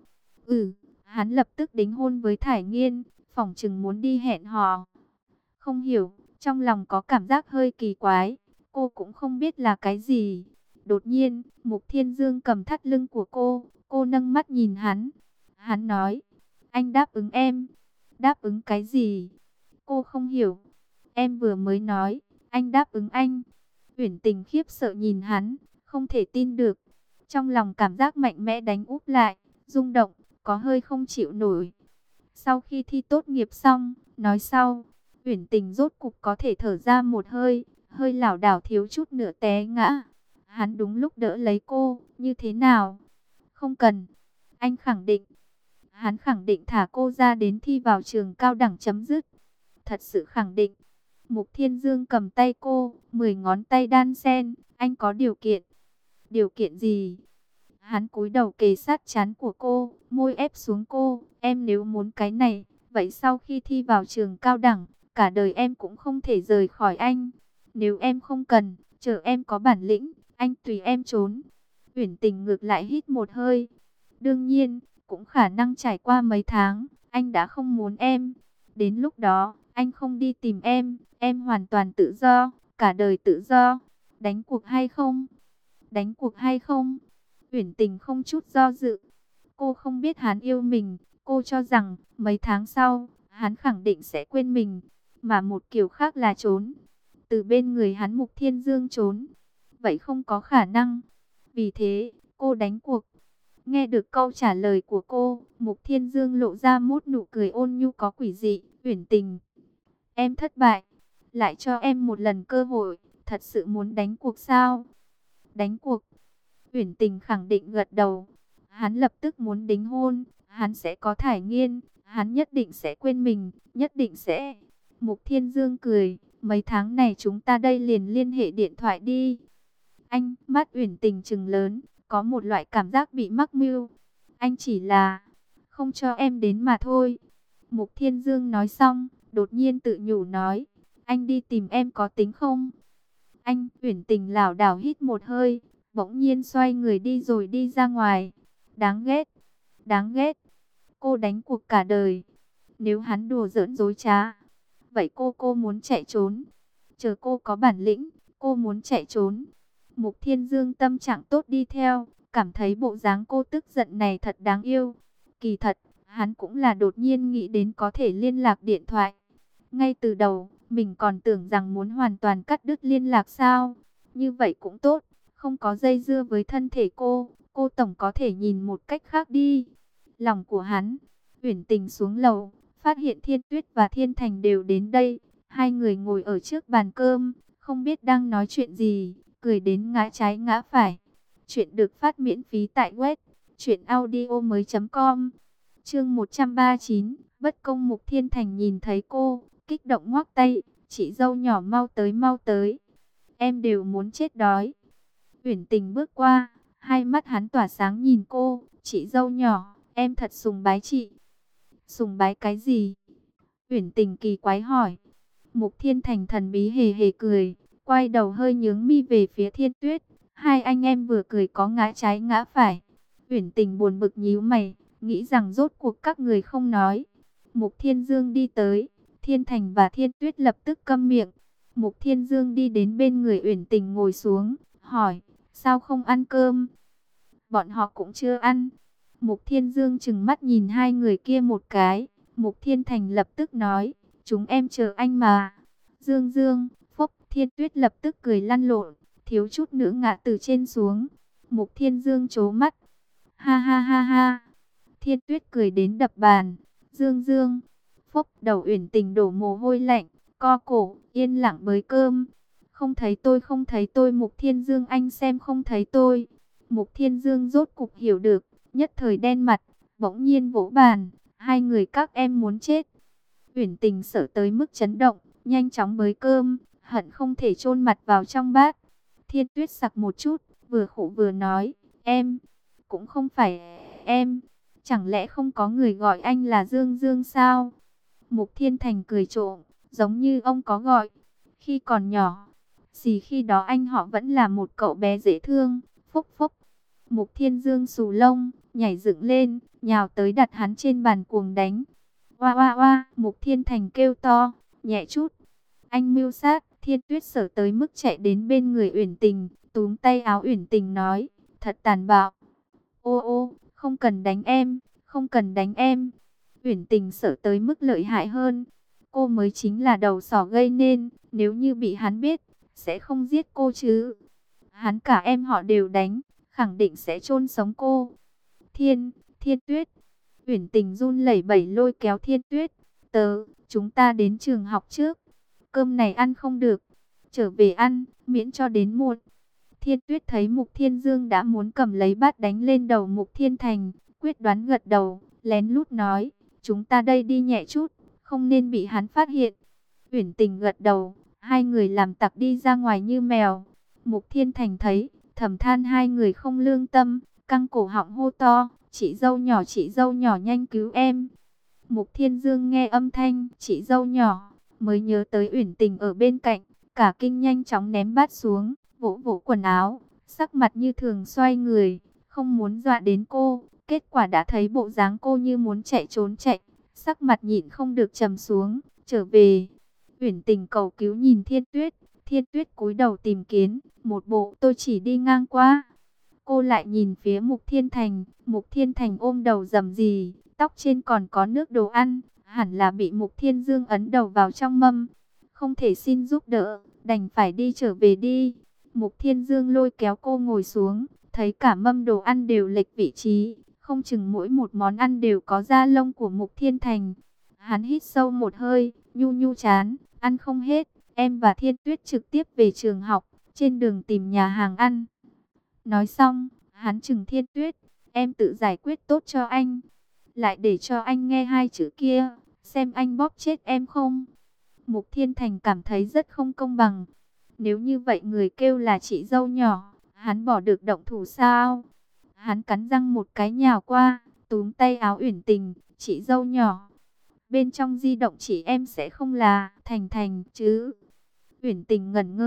Hắn lập tức đính hôn với Thải Nghiên, phỏng chừng muốn đi hẹn hò. Không hiểu, trong lòng có cảm giác hơi kỳ quái, cô cũng không biết là cái gì. Đột nhiên, Mục Thiên Dương cầm thắt lưng của cô nâng mắt nhìn hắn. Hắn nói, anh đáp ứng em. Đáp ứng cái gì? Cô không hiểu. Em vừa mới nói, anh đáp ứng anh. Uyển Tình khiếp sợ nhìn hắn, không thể tin được. Trong lòng cảm giác mạnh mẽ đánh úp lại, rung động, có hơi không chịu nổi. Sau khi thi tốt nghiệp xong, nói sau, Uyển Tình rốt cục có thể thở ra một hơi, hơi lảo đảo thiếu chút nữa té ngã. Hắn đúng lúc đỡ lấy cô, như thế nào? Không cần, anh khẳng định. Hắn khẳng định thả cô ra đến thi vào trường cao đẳng chấm dứt. Thật sự khẳng định. Mục Thiên Dương cầm tay cô, 10 ngón tay đan sen, anh có điều kiện. Điều kiện gì? Hắn cúi đầu kề sát trán của cô, môi ép xuống cô, em nếu muốn cái này, vậy sau khi thi vào trường cao đẳng, cả đời em cũng không thể rời khỏi anh. Nếu em không cần, chờ em có bản lĩnh, anh tùy em trốn. Uyển Tình ngược lại hít một hơi. Đương nhiên, cũng khả năng trải qua mấy tháng, anh đã không muốn em. Đến lúc đó, anh không đi tìm em hoàn toàn tự do, cả đời tự do. Đánh cuộc hay không? Đánh cuộc hay không? Uyển Tình không chút do dự. Cô không biết hắn yêu mình, cô cho rằng mấy tháng sau, hắn khẳng định sẽ quên mình, mà một kiểu khác là trốn. Từ bên người hắn Mục Thiên Dương trốn. Vậy không có khả năng. Vì thế, cô đánh cuộc. Nghe được câu trả lời của cô, Mục Thiên Dương lộ ra một nụ cười ôn nhu có quỷ dị. Uyển Tình, em thất bại, lại cho em một lần cơ hội, thật sự muốn đánh cuộc sao? Đánh cuộc. Uyển Tình khẳng định gật đầu. Hắn lập tức muốn đính hôn, hắn sẽ có Thải Nghiên, hắn nhất định sẽ quên mình, nhất định sẽ. Mục Thiên Dương cười, mấy tháng này chúng ta đây liền liên hệ điện thoại đi. Anh, mắt Uyển Tình trừng lớn, có một loại cảm giác bị mắc mưu. Anh chỉ là không cho em đến mà thôi. Mục Thiên Dương nói xong, đột nhiên tự nhủ nói, anh đi tìm em có tính không? Anh, Uyển Tình lảo đảo hít một hơi, bỗng nhiên xoay người đi rồi đi ra ngoài. Đáng ghét, đáng ghét. Cô đánh cuộc cả đời. Nếu hắn đùa giỡn dối trá, vậy cô muốn chạy trốn. Chờ cô có bản lĩnh, cô muốn chạy trốn. Mục Thiên Dương tâm trạng tốt đi theo, cảm thấy bộ dáng cô tức giận này thật đáng yêu. Kỳ thật, hắn cũng là đột nhiên nghĩ đến có thể liên lạc điện thoại. Ngay từ đầu, mình còn tưởng rằng muốn hoàn toàn cắt đứt liên lạc sao. Như vậy cũng tốt, không có dây dưa với thân thể cô tổng có thể nhìn một cách khác đi. Lòng của hắn, Uyển Tình xuống lầu, phát hiện Thiên Tuyết và Thiên Thành đều đến đây. Hai người ngồi ở trước bàn cơm, không biết đang nói chuyện gì, cười đến ngã trái ngã phải. Chuyện được phát miễn phí tại web truyệnaudiomoi.com. Chương 139, bất công. Mục Thiên Thành nhìn thấy cô, kích động ngoắc tay, "Chị dâu nhỏ mau tới mau tới. Em đều muốn chết đói." Uyển Tình bước qua, hai mắt hắn tỏa sáng nhìn cô, "Chị dâu nhỏ, em thật sùng bái chị." "Sùng bái cái gì?" Uyển Tình kỳ quái hỏi. Mục Thiên Thành thần bí hề hề cười, quay đầu hơi nhướng mi về phía Thiên Tuyết. Hai anh em vừa cười có ngã trái ngã phải. Uyển Tình buồn bực nhíu mày, nghĩ rằng rốt cuộc các người không nói. Mục Thiên Dương đi tới, Thiên Thành và Thiên Tuyết lập tức câm miệng. Mục Thiên Dương đi đến bên người Uyển Tình ngồi xuống, hỏi, sao không ăn cơm? Bọn họ cũng chưa ăn. Mục Thiên Dương trừng mắt nhìn hai người kia một cái. Mục Thiên Thành lập tức nói, chúng em chờ anh mà. Dương Dương, phúc, Thiên Tuyết lập tức cười lăn lộn, thiếu chút nữa ngã từ trên xuống. Mục Thiên Dương trố mắt. Ha ha ha ha. Thiên Tuyết cười đến đập bàn. Dương Dương, phúc, đầu Uyển Tình đổ mồ hôi lạnh, co cổ, yên lặng bới cơm. Không thấy tôi, không thấy tôi. Mục Thiên Dương, anh xem không thấy tôi. Mục Thiên Dương rốt cục hiểu được, nhất thời đen mặt, bỗng nhiên vỗ bàn. Hai người các em muốn chết. Uyển Tình sợ tới mức chấn động, nhanh chóng bới cơm, hận không thể chôn mặt vào trong bát. Thiên Tuyết sặc một chút, vừa khổ vừa nói, em, cũng không phải em, chẳng lẽ không có người gọi anh là Dương Dương sao? Mục Thiên Thành cười trộm, giống như ông có gọi, khi còn nhỏ, khi đó anh họ vẫn là một cậu bé dễ thương, phúc phúc. Mục Thiên Dương xù lông, nhảy dựng lên, nhào tới đặt hắn trên bàn cuồng đánh. Oa oa oa, Mục Thiên Thành kêu to, nhẹ chút. Anh mưu sát. Thiên Tuyết sợ tới mức chạy đến bên người Uyển Tình, túm tay áo Uyển Tình nói, thật tàn bạo. Ô ô, không cần đánh em, không cần đánh em. Uyển Tình sợ tới mức lợi hại hơn. Cô mới chính là đầu sỏ gây nên, nếu như bị hắn biết, sẽ không giết cô chứ. Hắn cả em họ đều đánh, khẳng định sẽ chôn sống cô. Thiên Tuyết. Uyển Tình run lẩy bẩy lôi kéo Thiên Tuyết. Chúng ta đến trường học trước. Cơm này ăn không được. Trở về ăn, miễn cho đến muộn. Thiên Tuyết thấy Mục Thiên Dương đã muốn cầm lấy bát đánh lên đầu Mục Thiên Thành. Quyết đoán gật đầu, lén lút nói. Chúng ta đây đi nhẹ chút, không nên bị hắn phát hiện. Uyển Tình gật đầu, hai người làm tặc đi ra ngoài như mèo. Mục Thiên Thành thấy, thầm than hai người không lương tâm, căng cổ họng hô to. Chị dâu nhỏ nhanh cứu em. Mục Thiên Dương nghe âm thanh chị dâu nhỏ, mới nhớ tới Uyển Tình ở bên cạnh, cả kinh nhanh chóng ném bát xuống, vỗ vỗ quần áo, sắc mặt như thường xoay người, không muốn dọa đến cô. Kết quả đã thấy bộ dáng cô như muốn chạy trốn chạy, sắc mặt nhịn không được trầm xuống, trở về. Uyển Tình cầu cứu nhìn Thiên Tuyết cúi đầu tìm kiếm, một bộ tôi chỉ đi ngang qua. Cô lại nhìn phía Mục Thiên Thành ôm đầu rầm rì, tóc trên còn có nước đồ ăn, hẳn là bị Mục Thiên Dương ấn đầu vào trong mâm. Không thể xin giúp đỡ, đành phải đi trở về đi. Mục Thiên Dương lôi kéo cô ngồi xuống, thấy cả mâm đồ ăn đều lệch vị trí, không chừng mỗi một món ăn đều có da lông của Mục Thiên Thành. Hắn hít sâu một hơi, nhu nhu chán, ăn không hết, em và Thiên Tuyết trực tiếp về trường học, trên đường tìm nhà hàng ăn. Nói xong, hắn chừng Thiên Tuyết, em tự giải quyết tốt cho anh. Lại để cho anh nghe hai chữ kia, xem anh bóp chết em không. Mục Thiên Thành cảm thấy rất không công bằng. Nếu như vậy người kêu là chị dâu nhỏ, hắn bỏ được động thủ sao? Hắn cắn răng một cái nhào qua, túm tay áo Uyển Tình, chị dâu nhỏ. Bên trong di động chị em sẽ không là Thành Thành chứ? Uyển Tình ngẩn ngơ,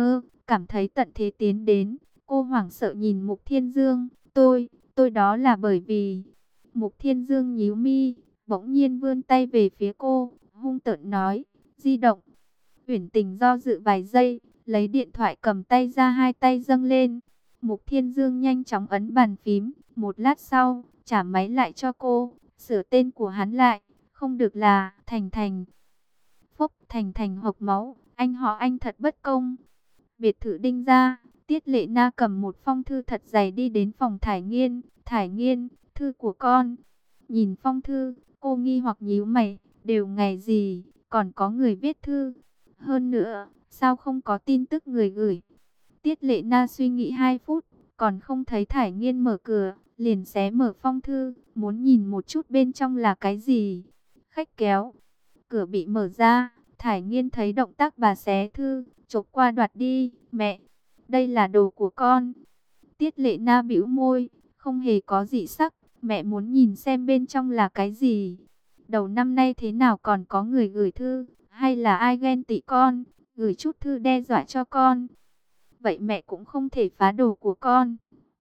cảm thấy tận thế tiến đến. Cô hoảng sợ nhìn Mục Thiên Dương. Tôi đó là bởi vì... Mục Thiên Dương nhíu mi, bỗng nhiên vươn tay về phía cô, hung tợn nói, di động. Uyển Tình do dự vài giây, lấy điện thoại cầm tay ra, hai tay dâng lên. Mục Thiên Dương nhanh chóng ấn bàn phím, một lát sau, trả máy lại cho cô, sửa tên của hắn lại, không được là Thành Thành. Phúc, Thành Thành hộc máu, anh họ anh thật bất công. Biệt thự Đinh gia, Tiết Lệ Na cầm một phong thư thật dày đi đến phòng Thải Nghiên. Thải Nghiên, thư của con. Nhìn phong thư, cô nghi hoặc nhíu mày, đều ngày gì, còn có người viết thư. Hơn nữa, sao không có tin tức người gửi? Tiết Lệ Na suy nghĩ 2 phút, còn không thấy Thải Nghiên mở cửa, liền xé mở phong thư, muốn nhìn một chút bên trong là cái gì. Khách kéo, cửa bị mở ra, Thải Nghiên thấy động tác bà xé thư, chộp qua đoạt đi. Mẹ, đây là đồ của con. Tiết Lệ Na bĩu môi, không hề có dị sắc. Mẹ muốn nhìn xem bên trong là cái gì. Đầu năm nay thế nào còn có người gửi thư, hay là ai ghen tị con, gửi chút thư đe dọa cho con. Vậy mẹ cũng không thể phá đồ của con.